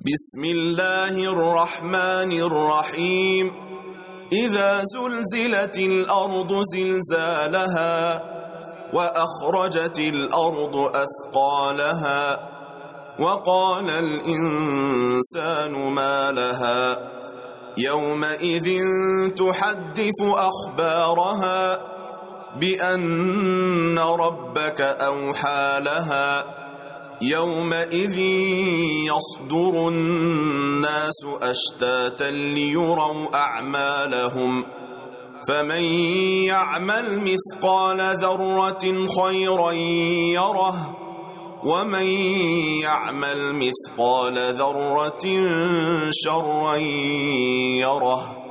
بسم الله الرحمن الرحيم إذا زلزلت الأرض زلزالها وأخرجت الأرض أثقالها وقال الإنسان ما لها يومئذ تحدث أخبارها بأن ربك أوحى لها يومئذ يصدر الناس أشتاتا ليروا أعمالهم فمن يعمل مثقال ذرة خيرا يره ومن يعمل مثقال ذرة شرا يره